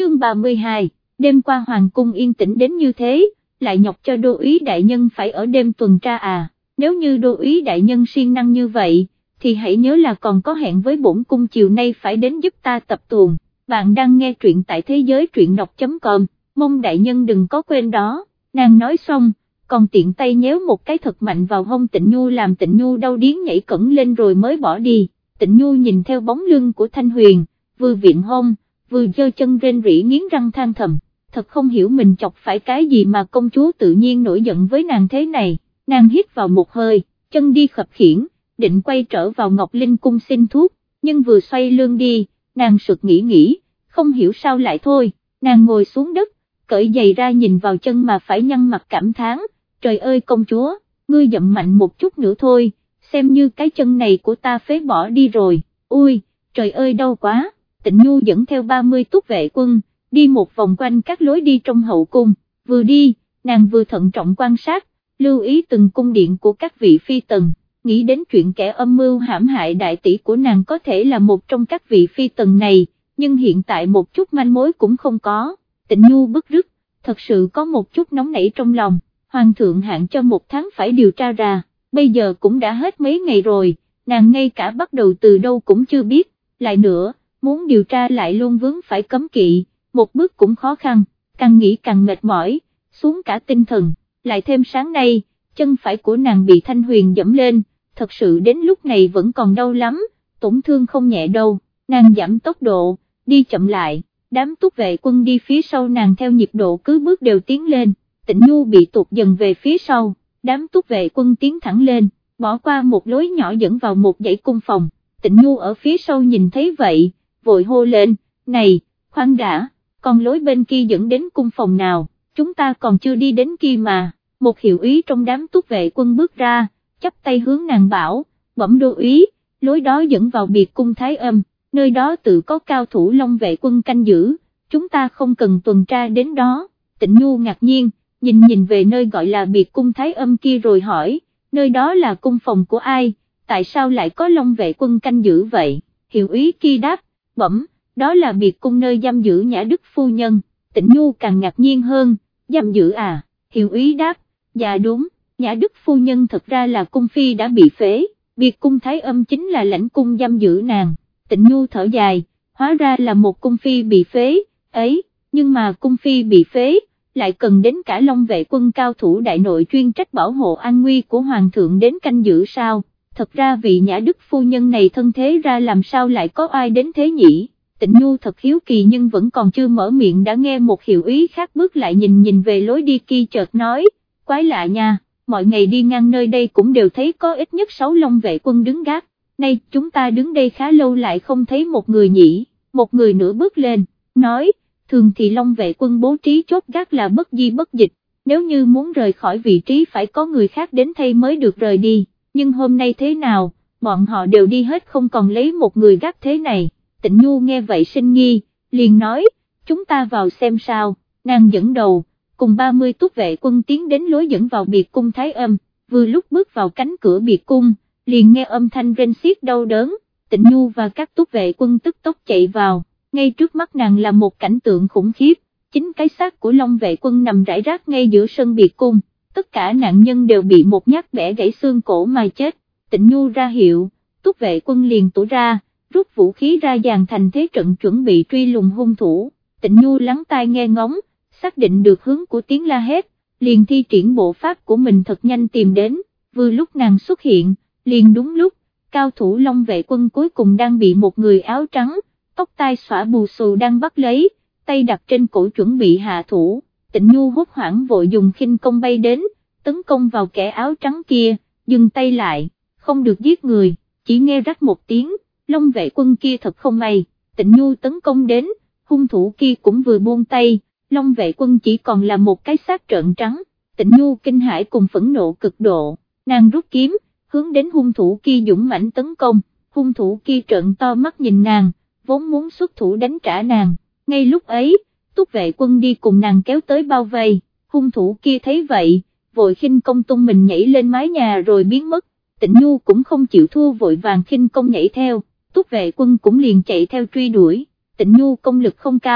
chương 32, đêm qua hoàng cung yên tĩnh đến như thế, lại nhọc cho đô úy đại nhân phải ở đêm tuần tra à, nếu như đô úy đại nhân siêng năng như vậy, thì hãy nhớ là còn có hẹn với bổn cung chiều nay phải đến giúp ta tập tuồng. Bạn đang nghe truyện tại thế giới truyện đọc.com, mong đại nhân đừng có quên đó. Nàng nói xong, còn tiện tay nhéo một cái thật mạnh vào hông Tịnh Nhu làm Tịnh Nhu đau điếng nhảy cẫng lên rồi mới bỏ đi. Tịnh Nhu nhìn theo bóng lưng của Thanh Huyền, vừa viện hông, vừa giơ chân rên rỉ nghiến răng than thầm, thật không hiểu mình chọc phải cái gì mà công chúa tự nhiên nổi giận với nàng thế này. Nàng hít vào một hơi, chân đi khập khiễng, định quay trở vào Ngọc Linh cung xin thuốc, nhưng vừa xoay lưng đi, nàng sực nghĩ, không hiểu sao lại thôi, nàng ngồi xuống đất, cởi giày ra nhìn vào chân mà phải nhăn mặt cảm thán, trời ơi công chúa, ngươi dậm mạnh một chút nữa thôi, xem như cái chân này của ta phế bỏ đi rồi, ui, trời ơi đau quá. Tịnh Nhu dẫn theo 30 túc vệ quân, đi một vòng quanh các lối đi trong hậu cung, vừa đi, nàng vừa thận trọng quan sát, lưu ý từng cung điện của các vị phi tần, nghĩ đến chuyện kẻ âm mưu hãm hại đại tỷ của nàng có thể là một trong các vị phi tần này, nhưng hiện tại một chút manh mối cũng không có. Tịnh Nhu bức rứt, thật sự có một chút nóng nảy trong lòng, hoàng thượng hạn cho 1 tháng phải điều tra ra, bây giờ cũng đã hết mấy ngày rồi, nàng ngay cả bắt đầu từ đâu cũng chưa biết, lại nữa, muốn điều tra lại luôn vướng phải cấm kỵ, một bước cũng khó khăn, càng nghĩ càng mệt mỏi, xuống cả tinh thần, lại thêm sáng nay, chân phải của nàng bị Thanh Huyền dẫm lên, thật sự đến lúc này vẫn còn đau lắm, tổn thương không nhẹ đâu, nàng giảm tốc độ, đi chậm lại, đám túc vệ quân đi phía sau nàng theo nhịp độ cứ bước đều tiến lên, Tịnh Nhu bị tụt dần về phía sau, đám túc vệ quân tiến thẳng lên, bỏ qua một lối nhỏ dẫn vào một dãy cung phòng, Tịnh Nhu ở phía sau nhìn thấy vậy, vội hô lên, này, khoan đã, còn lối bên kia dẫn đến cung phòng nào, chúng ta còn chưa đi đến kia mà, một hiệu úy trong đám túc vệ quân bước ra, chắp tay hướng nàng bảo, bẩm đô úy, lối đó dẫn vào biệt cung Thái Âm, nơi đó tự có cao thủ Long vệ quân canh giữ, chúng ta không cần tuần tra đến đó. Tịnh Nhu ngạc nhiên, nhìn về nơi gọi là biệt cung Thái Âm kia rồi hỏi, nơi đó là cung phòng của ai, tại sao lại có Long vệ quân canh giữ vậy, hiệu úy kia đáp, bẩm, đó là biệt cung nơi giam giữ Nhã Đức phu nhân. Tịnh Nhu càng ngạc nhiên hơn, giam giữ à, hiệu úy đáp, dạ đúng, Nhã Đức phu nhân thật ra là cung phi đã bị phế, biệt cung Thái Âm chính là lãnh cung giam giữ nàng. Tịnh Nhu thở dài, hóa ra là một cung phi bị phế, ấy, nhưng mà cung phi bị phế, lại cần đến cả Long vệ quân cao thủ đại nội chuyên trách bảo hộ an nguy của hoàng thượng đến canh giữ sao, thật ra vị Nhã Đức phu nhân này thân thế ra làm sao lại có ai đến thế nhỉ. Tịnh Nhu thật hiếu kỳ nhưng vẫn còn chưa mở miệng đã nghe một hiệu úy khác bước lại nhìn về lối đi kia chợt nói, quái lạ nha, mọi ngày đi ngang nơi đây cũng đều thấy có ít nhất 6 Long vệ quân đứng gác, nay chúng ta đứng đây khá lâu lại không thấy một người nhỉ. Một người nữa bước lên, nói, thường thì Long vệ quân bố trí chốt gác là bất di bất dịch, nếu như muốn rời khỏi vị trí phải có người khác đến thay mới được rời đi, nhưng hôm nay thế nào, bọn họ đều đi hết không còn lấy một người gác thế này. Tịnh Nhu nghe vậy sinh nghi, liền nói, chúng ta vào xem sao, nàng dẫn đầu, cùng 30 túc vệ quân tiến đến lối dẫn vào biệt cung Thái Âm, vừa lúc bước vào cánh cửa biệt cung, liền nghe âm thanh rên xiết đau đớn, Tịnh Nhu và các túc vệ quân tức tốc chạy vào, ngay trước mắt nàng là một cảnh tượng khủng khiếp, chính cái xác của Long vệ quân nằm rải rác ngay giữa sân biệt cung, tất cả nạn nhân đều bị một nhát bẻ gãy xương cổ mà chết. Tịnh Nhu ra hiệu, túc vệ quân liền tụ ra, rút vũ khí ra dàn thành thế trận chuẩn bị truy lùng hung thủ. Tịnh Nhu lắng tai nghe ngóng, xác định được hướng của tiếng la hét, liền thi triển bộ pháp của mình thật nhanh tìm đến, vừa lúc nàng xuất hiện, liền đúng lúc, cao thủ Long vệ quân cuối cùng đang bị một người áo trắng, tóc tai xõa bù xù đang bắt lấy, tay đặt trên cổ chuẩn bị hạ thủ. Tịnh Nhu hốt hoảng vội dùng khinh công bay đến, tấn công vào kẻ áo trắng kia, dừng tay lại, không được giết người, chỉ nghe rắc một tiếng, Long vệ quân kia thật không may, Tịnh Nhu tấn công đến, hung thủ kia cũng vừa buông tay, Long vệ quân chỉ còn là một cái xác trợn trắng. Tịnh Nhu kinh hãi cùng phẫn nộ cực độ, nàng rút kiếm, hướng đến hung thủ kia dũng mãnh tấn công, hung thủ kia trợn to mắt nhìn nàng, vốn muốn xuất thủ đánh trả nàng, ngay lúc ấy, túc vệ quân đi cùng nàng kéo tới bao vây, hung thủ kia thấy vậy, vội khinh công tung mình nhảy lên mái nhà rồi biến mất. Tịnh Nhu cũng không chịu thua vội vàng khinh công nhảy theo, túc vệ quân cũng liền chạy theo truy đuổi. Tịnh Nhu công lực không cao,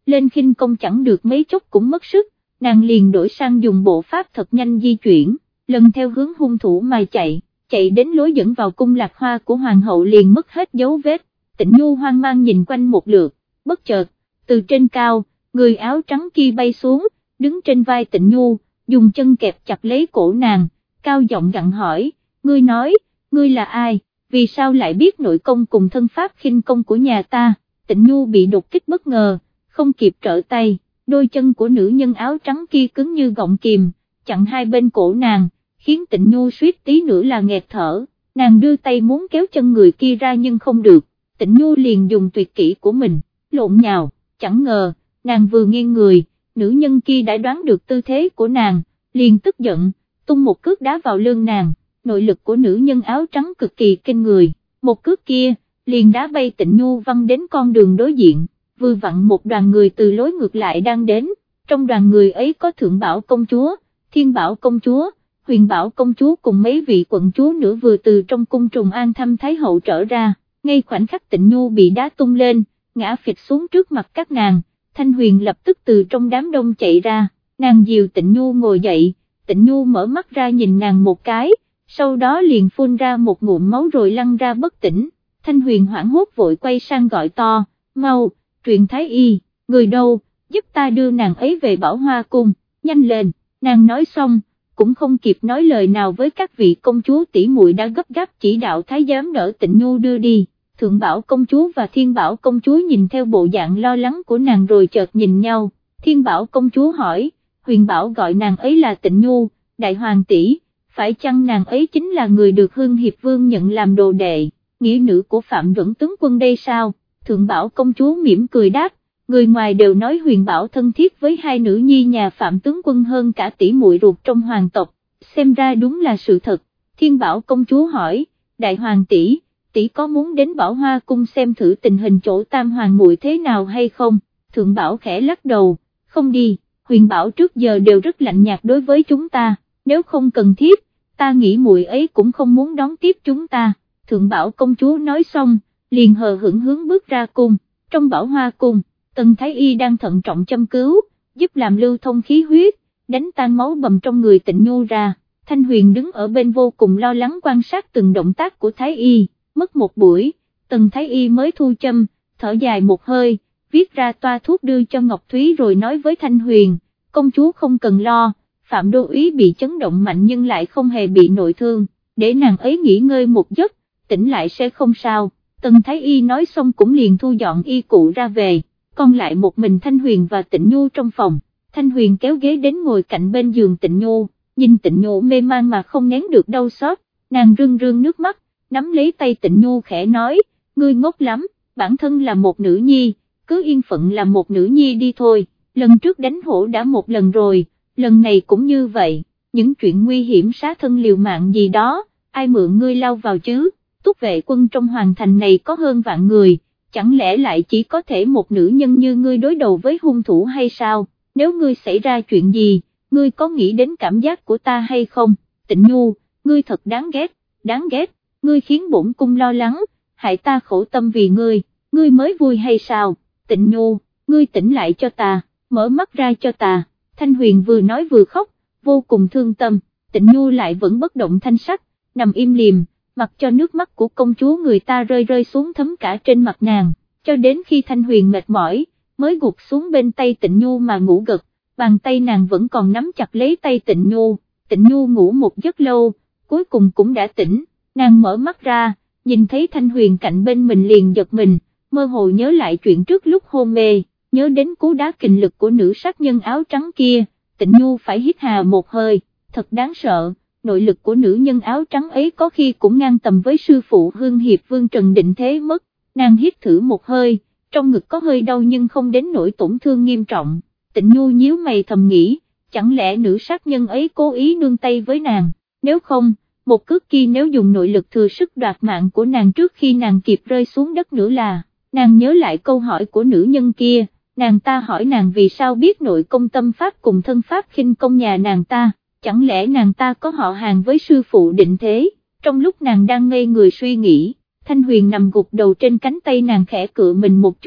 lên khinh công chẳng được mấy chốc cũng mất sức, nàng liền đổi sang dùng bộ pháp thật nhanh di chuyển, lần theo hướng hung thủ mà chạy đến lối dẫn vào cung Lạc Hoa của hoàng hậu liền mất hết dấu vết. Tịnh Nhu hoang mang nhìn quanh một lượt, bất chợt, từ trên cao, người áo trắng kia bay xuống, đứng trên vai Tịnh Nhu, dùng chân kẹp chặt lấy cổ nàng, cao giọng gặng hỏi, ngươi nói, ngươi là ai, vì sao lại biết nội công cùng thân pháp khinh công của nhà ta? Tịnh Nhu bị đột kích bất ngờ, không kịp trở tay, đôi chân của nữ nhân áo trắng kia cứng như gọng kìm, chặn hai bên cổ nàng, khiến Tịnh Nhu suýt tí nữa là nghẹt thở, nàng đưa tay muốn kéo chân người kia ra nhưng không được, Tịnh Nhu liền dùng tuyệt kỹ của mình, lộn nhào, chẳng ngờ, nàng vừa nghiêng người, nữ nhân kia đã đoán được tư thế của nàng, liền tức giận, tung một cước đá vào lưng nàng, nội lực của nữ nhân áo trắng cực kỳ kinh người, một cước kia, liền đá bay Tịnh Nhu văng đến con đường đối diện, vừa vặn một đoàn người từ lối ngược lại đang đến, trong đoàn người ấy có Thượng Bảo công chúa, Thiên Bảo công chúa, Huyền Bảo công chúa cùng mấy vị quận chúa nữa vừa từ trong cung Trùng An thăm Thái hậu trở ra, ngay khoảnh khắc Tịnh Nhu bị đá tung lên, ngã phịch xuống trước mặt các nàng, Thanh Huyền lập tức từ trong đám đông chạy ra, nàng dìu Tịnh Nhu ngồi dậy, Tịnh Nhu mở mắt ra nhìn nàng một cái, sau đó liền phun ra một ngụm máu rồi lăn ra bất tỉnh, Thanh Huyền hoảng hốt vội quay sang gọi to, mau, truyền thái y, người đâu, giúp ta đưa nàng ấy về Bảo Hoa cung, nhanh lên, nàng nói xong, cũng không kịp nói lời nào với các vị công chúa tỷ muội đã gấp gáp chỉ đạo thái giám đỡ Tịnh Nhu đưa đi. Thượng Bảo công chúa và Thiên Bảo công chúa nhìn theo bộ dạng lo lắng của nàng rồi chợt nhìn nhau, Thiên Bảo công chúa hỏi, Huyền Bảo gọi nàng ấy là Tịnh Nhu, đại hoàng tỷ, phải chăng nàng ấy chính là người được Hương Hiệp Vương nhận làm đồ đệ, nghĩa nữ của Phạm Duẩn tướng quân đây sao? Thượng Bảo công chúa mỉm cười đáp, người ngoài đều nói Huyền Bảo thân thiết với hai nữ nhi nhà Phạm tướng quân hơn cả tỷ muội ruột trong hoàng tộc, xem ra đúng là sự thật. Thiên Bảo công chúa hỏi, đại hoàng tỷ có muốn đến Bảo Hoa cung xem thử tình hình chỗ tam hoàng muội thế nào hay không? Thượng Bảo khẽ lắc đầu, không đi, Huyền Bảo trước giờ đều rất lạnh nhạt đối với chúng ta, nếu không cần thiết, ta nghĩ muội ấy cũng không muốn đón tiếp chúng ta. Thượng Bảo công chúa nói xong, liền hờ hững hướng bước ra cung, trong Bảo Hoa cung, Tần Thái Y đang thận trọng châm cứu, giúp làm lưu thông khí huyết, đánh tan máu bầm trong người Tịnh Nhu ra, Thanh Huyền đứng ở bên vô cùng lo lắng quan sát từng động tác của Thái Y. Mất một buổi, Tần Thái Y mới thu châm, thở dài một hơi, viết ra toa thuốc đưa cho Ngọc Thúy rồi nói với Thanh Huyền, công chúa không cần lo, Phạm đô úy bị chấn động mạnh nhưng lại không hề bị nội thương, để nàng ấy nghỉ ngơi một giấc, tỉnh lại sẽ không sao. Tần Thái Y nói xong cũng liền thu dọn y cụ ra về, còn lại một mình Thanh Huyền và Tịnh Nhu trong phòng, Thanh Huyền kéo ghế đến ngồi cạnh bên giường Tịnh Nhu, nhìn Tịnh Nhu mê man mà không nén được đau xót, nàng rưng rưng nước mắt, nắm lấy tay Tịnh Nhu khẽ nói, ngươi ngốc lắm, bản thân là một nữ nhi, cứ yên phận là một nữ nhi đi thôi, lần trước đánh hổ đã một lần rồi, lần này cũng như vậy, những chuyện nguy hiểm xá thân liều mạng gì đó, ai mượn ngươi lao vào chứ, túc vệ quân trong hoàng thành này có hơn vạn người, chẳng lẽ lại chỉ có thể một nữ nhân như ngươi đối đầu với hung thủ hay sao, nếu ngươi xảy ra chuyện gì, ngươi có nghĩ đến cảm giác của ta hay không? Tịnh Nhu, ngươi thật đáng ghét, ngươi khiến bổn cung lo lắng, hại ta khổ tâm vì ngươi mới vui hay sao? Tịnh Nhu, ngươi tỉnh lại cho ta, mở mắt ra cho ta. Thanh Huyền vừa nói vừa khóc, vô cùng thương tâm, Tịnh Nhu lại vẫn bất động thanh sắc, nằm im lìm, mặc cho nước mắt của công chúa người ta rơi xuống thấm cả trên mặt nàng, cho đến khi Thanh Huyền mệt mỏi, mới gục xuống bên tay Tịnh Nhu mà ngủ gật, bàn tay nàng vẫn còn nắm chặt lấy tay Tịnh Nhu ngủ một giấc lâu, cuối cùng cũng đã tỉnh, nàng mở mắt ra, nhìn thấy Thanh Huyền cạnh bên mình liền giật mình, mơ hồ nhớ lại chuyện trước lúc hôn mê, nhớ đến cú đá kình lực của nữ sát nhân áo trắng kia, Tịnh Nhu phải hít hà một hơi, thật đáng sợ, nội lực của nữ nhân áo trắng ấy có khi cũng ngang tầm với sư phụ Hương Hiệp Vương Trần Định Thế mất, nàng hít thử một hơi, trong ngực có hơi đau nhưng không đến nỗi tổn thương nghiêm trọng, Tịnh Nhu nhíu mày thầm nghĩ, chẳng lẽ nữ sát nhân ấy cố ý nương tay với nàng, nếu không, một cước kia nếu dùng nội lực thừa sức đoạt mạng của nàng trước khi nàng kịp rơi xuống đất nữa là, nàng nhớ lại câu hỏi của nữ nhân kia, nàng ta hỏi nàng vì sao biết nội công tâm pháp cùng thân pháp khinh công nhà nàng ta, chẳng lẽ nàng ta có họ hàng với sư phụ Định Thế, trong lúc nàng đang ngây người suy nghĩ, Thanh Huyền nằm gục đầu trên cánh tay nàng khẽ cựa mình một chút,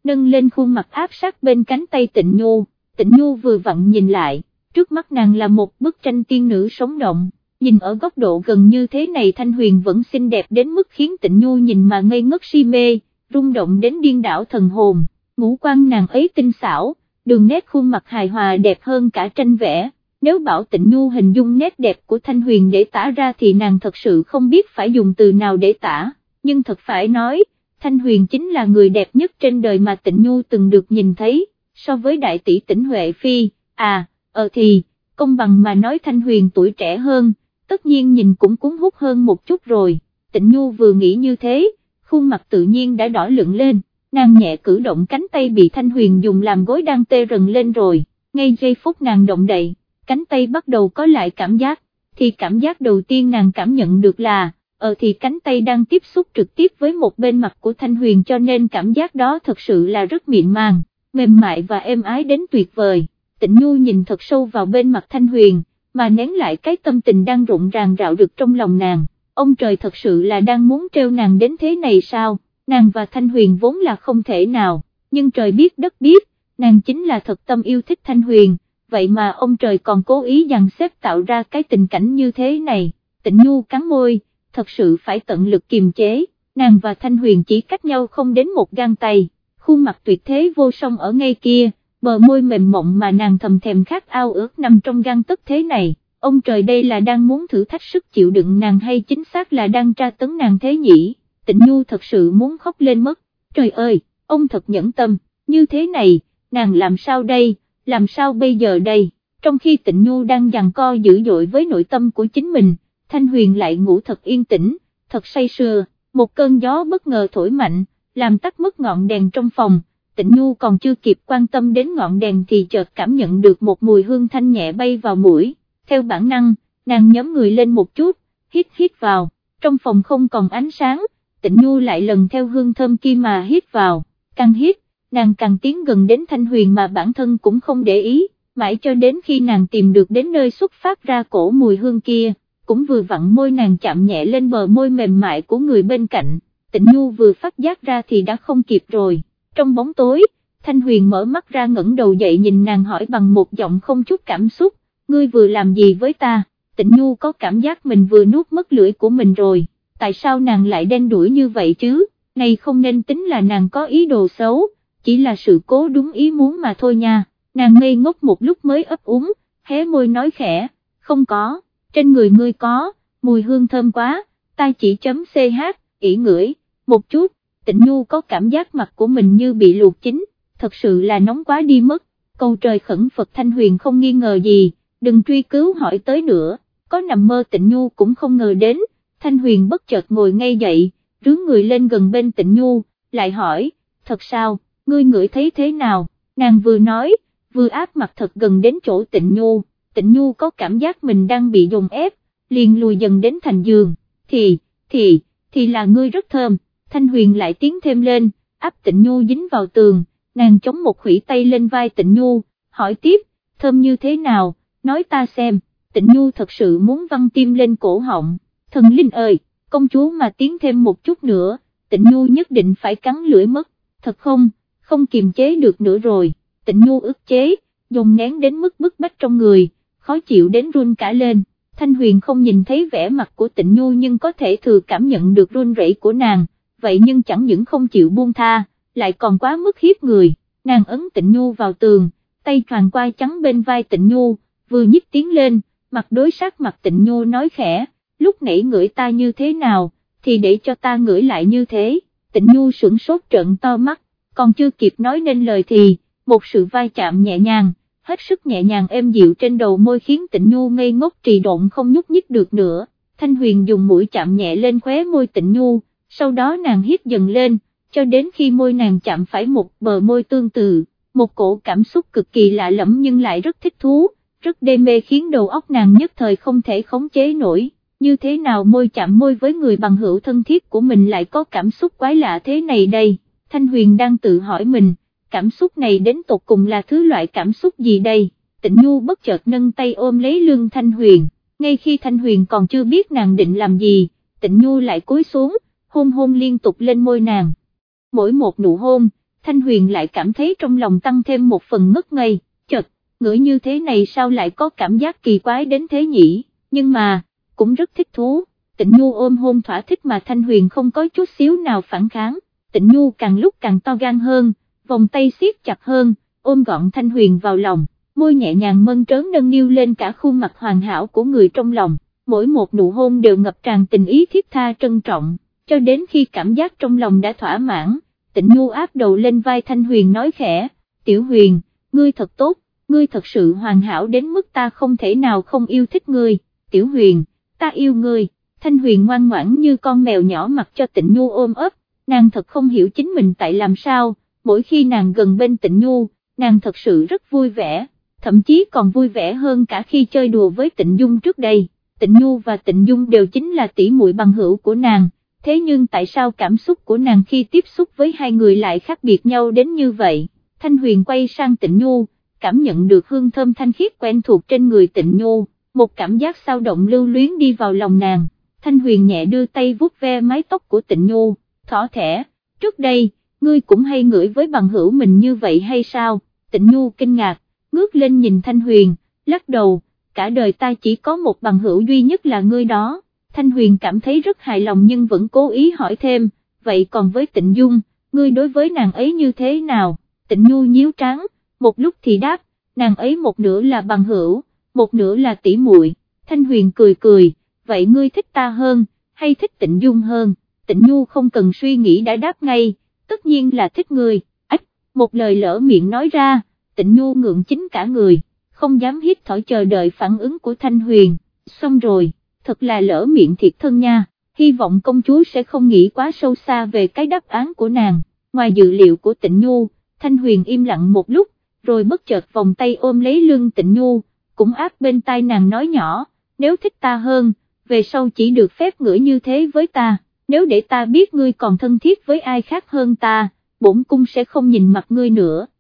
nâng lên khuôn mặt áp sát bên cánh tay Tịnh Nhu vừa vặn nhìn lại, trước mắt nàng là một bức tranh tiên nữ sống động, nhìn ở góc độ gần như thế này Thanh Huyền vẫn xinh đẹp đến mức khiến Tịnh Nhu nhìn mà ngây ngất si mê, rung động đến điên đảo thần hồn, ngũ quan nàng ấy tinh xảo, đường nét khuôn mặt hài hòa đẹp hơn cả tranh vẽ. Nếu bảo Tịnh Nhu hình dung nét đẹp của Thanh Huyền để tả ra thì nàng thật sự không biết phải dùng từ nào để tả, nhưng thật phải nói, Thanh Huyền chính là người đẹp nhất trên đời mà Tịnh Nhu từng được nhìn thấy, so với đại tỷ Tĩnh Huệ Phi, thì, công bằng mà nói Thanh Huyền tuổi trẻ hơn, tất nhiên nhìn cũng cuốn hút hơn một chút rồi, Tịnh Nhu vừa nghĩ như thế, khuôn mặt tự nhiên đã đỏ lựng lên, nàng nhẹ cử động cánh tay bị Thanh Huyền dùng làm gối đang tê rần lên rồi, ngay giây phút nàng động đậy, cánh tay bắt đầu có lại cảm giác, thì cảm giác đầu tiên nàng cảm nhận được là, thì cánh tay đang tiếp xúc trực tiếp với một bên mặt của Thanh Huyền cho nên cảm giác đó thật sự là rất mịn màng, mềm mại và êm ái đến tuyệt vời. Tịnh Nhu nhìn thật sâu vào bên mặt Thanh Huyền, mà nén lại cái tâm tình đang rộn ràng rạo rực trong lòng nàng, ông trời thật sự là đang muốn trêu nàng đến thế này sao, nàng và Thanh Huyền vốn là không thể nào, nhưng trời biết đất biết, nàng chính là thật tâm yêu thích Thanh Huyền, vậy mà ông trời còn cố ý dàn xếp tạo ra cái tình cảnh như thế này, Tịnh Nhu cắn môi, thật sự phải tận lực kiềm chế, nàng và Thanh Huyền chỉ cách nhau không đến một gang tay, khuôn mặt tuyệt thế vô song ở ngay kia, bờ môi mềm mộng mà nàng thầm thèm khát ao ước nằm trong gang tấc thế này, ông trời đây là đang muốn thử thách sức chịu đựng nàng hay chính xác là đang tra tấn nàng thế nhỉ, Tịnh Nhu thật sự muốn khóc lên mất, trời ơi, ông thật nhẫn tâm, như thế này, nàng làm sao đây, làm sao bây giờ đây, trong khi Tịnh Nhu đang giằng co dữ dội với nội tâm của chính mình, Thanh Huyền lại ngủ thật yên tĩnh, thật say sưa, một cơn gió bất ngờ thổi mạnh, làm tắt mất ngọn đèn trong phòng, Tịnh Nhu còn chưa kịp quan tâm đến ngọn đèn thì chợt cảm nhận được một mùi hương thanh nhẹ bay vào mũi, theo bản năng, nàng nhóm người lên một chút, hít vào, trong phòng không còn ánh sáng, Tịnh Nhu lại lần theo hương thơm kia mà hít vào, càng hít, nàng càng tiến gần đến Thanh Huyền mà bản thân cũng không để ý, mãi cho đến khi nàng tìm được đến nơi xuất phát ra cổ mùi hương kia, cũng vừa vặn môi nàng chạm nhẹ lên bờ môi mềm mại của người bên cạnh, Tịnh Nhu vừa phát giác ra thì đã không kịp rồi, trong bóng tối, Thanh Huyền mở mắt ra ngẩng đầu dậy nhìn nàng hỏi bằng một giọng không chút cảm xúc, ngươi vừa làm gì với ta, Tịnh Nhu có cảm giác mình vừa nuốt mất lưỡi của mình rồi, tại sao nàng lại đen đuổi như vậy chứ, này không nên tính là nàng có ý đồ xấu, chỉ là sự cố đúng ý muốn mà thôi nha, nàng ngây ngốc một lúc mới ấp úng, hé môi nói khẽ, không có, trên người ngươi có, mùi hương thơm quá, ta chỉ ch, ỉ ngửi, một chút, Tịnh Nhu có cảm giác mặt của mình như bị luộc chín, thật sự là nóng quá đi mất, cầu trời khẩn Phật Thanh Huyền không nghi ngờ gì, đừng truy cứu hỏi tới nữa, có nằm mơ Tịnh Nhu cũng không ngờ đến, Thanh Huyền bất chợt ngồi ngay dậy, rướn người lên gần bên Tịnh Nhu, lại hỏi, thật sao, ngươi ngửi thấy thế nào, nàng vừa nói, vừa áp mặt thật gần đến chỗ Tịnh Nhu có cảm giác mình đang bị dồn ép, liền lùi dần đến thành giường, thì là ngươi rất thơm, Thanh Huyền lại tiến thêm lên, áp Tịnh Nhu dính vào tường, nàng chống một khuỷu tay lên vai Tịnh Nhu, hỏi tiếp, thơm như thế nào, nói ta xem, Tịnh Nhu thật sự muốn văng tim lên cổ họng, thần linh ơi, công chúa mà tiến thêm một chút nữa, Tịnh Nhu nhất định phải cắn lưỡi mất, thật không kiềm chế được nữa rồi, Tịnh Nhu ức chế, dồn nén đến mức bức bách trong người, khó chịu đến run cả lên, Thanh Huyền không nhìn thấy vẻ mặt của Tịnh Nhu nhưng có thể thừa cảm nhận được run rẩy của nàng, vậy nhưng chẳng những không chịu buông tha, lại còn quá mức hiếp người, nàng ấn Tịnh Nhu vào tường, tay tròn qua trắng bên vai Tịnh Nhu, vừa nhích tiến lên, mặt đối sát mặt Tịnh Nhu nói khẽ, lúc nãy ngửi ta như thế nào, thì để cho ta ngửi lại như thế, Tịnh Nhu sửng sốt trợn to mắt, còn chưa kịp nói nên lời thì, một sự vai chạm nhẹ nhàng, hết sức nhẹ nhàng êm dịu trên đầu môi khiến Tịnh Nhu ngây ngốc trì độn không nhúc nhích được nữa, Thanh Huyền dùng mũi chạm nhẹ lên khóe môi Tịnh Nhu, sau đó nàng hít dần lên, cho đến khi môi nàng chạm phải một bờ môi tương tự, một cổ cảm xúc cực kỳ lạ lẫm nhưng lại rất thích thú, rất đê mê khiến đầu óc nàng nhất thời không thể khống chế nổi, như thế nào môi chạm môi với người bằng hữu thân thiết của mình lại có cảm xúc quái lạ thế này đây, Thanh Huyền đang tự hỏi mình, cảm xúc này đến tột cùng là thứ loại cảm xúc gì đây, Tịnh Nhu bất chợt nâng tay ôm lấy lưng Thanh Huyền, ngay khi Thanh Huyền còn chưa biết nàng định làm gì, Tịnh Nhu lại cúi xuống, hôn liên tục lên môi nàng, mỗi một nụ hôn, Thanh Huyền lại cảm thấy trong lòng tăng thêm một phần ngất ngây, chợt, ngửi như thế này sao lại có cảm giác kỳ quái đến thế nhỉ, nhưng mà, cũng rất thích thú. Tịnh Nhu ôm hôn thỏa thích mà Thanh Huyền không có chút xíu nào phản kháng, Tịnh Nhu càng lúc càng to gan hơn, vòng tay siết chặt hơn, ôm gọn Thanh Huyền vào lòng, môi nhẹ nhàng mơn trớn nâng niu lên cả khuôn mặt hoàn hảo của người trong lòng, mỗi một nụ hôn đều ngập tràn tình ý thiết tha trân trọng, cho đến khi cảm giác trong lòng đã thỏa mãn, Tịnh Nhu áp đầu lên vai Thanh Huyền nói khẽ, Tiểu Huyền, ngươi thật tốt, ngươi thật sự hoàn hảo đến mức ta không thể nào không yêu thích ngươi, Tiểu Huyền, ta yêu ngươi. Thanh Huyền ngoan ngoãn như con mèo nhỏ mặc cho Tịnh Nhu ôm ấp, nàng thật không hiểu chính mình tại làm sao, mỗi khi nàng gần bên Tịnh Nhu, nàng thật sự rất vui vẻ, thậm chí còn vui vẻ hơn cả khi chơi đùa với Tịnh Dung trước đây. Tịnh Nhu và Tịnh Dung đều chính là tỷ muội bằng hữu của nàng, thế nhưng tại sao cảm xúc của nàng khi tiếp xúc với hai người lại khác biệt nhau đến như vậy? Thanh Huyền quay sang Tịnh Nhu, cảm nhận được hương thơm thanh khiết quen thuộc trên người Tịnh Nhu, một cảm giác sao động lưu luyến đi vào lòng nàng. Thanh Huyền nhẹ đưa tay vuốt ve mái tóc của Tịnh Nhu, thỏ thẻ, trước đây, ngươi cũng hay ngửi với bằng hữu mình như vậy hay sao? Tịnh Nhu kinh ngạc, ngước lên nhìn Thanh Huyền, lắc đầu, cả đời ta chỉ có một bằng hữu duy nhất là ngươi đó. Thanh Huyền cảm thấy rất hài lòng nhưng vẫn cố ý hỏi thêm, vậy còn với Tịnh Dung, ngươi đối với nàng ấy như thế nào? Tịnh Nhu nhíu trán, một lúc thì đáp, nàng ấy một nửa là bằng hữu, một nửa là tỷ muội. Thanh Huyền cười cười, vậy ngươi thích ta hơn, hay thích Tịnh Dung hơn? Tịnh Nhu không cần suy nghĩ đã đáp ngay, tất nhiên là thích ngươi. Ách, một lời lỡ miệng nói ra, Tịnh Nhu ngượng chính cả người, không dám hít thở chờ đợi phản ứng của Thanh Huyền, xong rồi, thật là lỡ miệng thiệt thân nha, hy vọng công chúa sẽ không nghĩ quá sâu xa về cái đáp án của nàng. Ngoài dự liệu của Tịnh Nhu, Thanh Huyền im lặng một lúc, rồi bất chợt vòng tay ôm lấy lưng Tịnh Nhu, cũng áp bên tai nàng nói nhỏ, nếu thích ta hơn, về sau chỉ được phép ngửi như thế với ta, nếu để ta biết ngươi còn thân thiết với ai khác hơn ta, bổn cung sẽ không nhìn mặt ngươi nữa.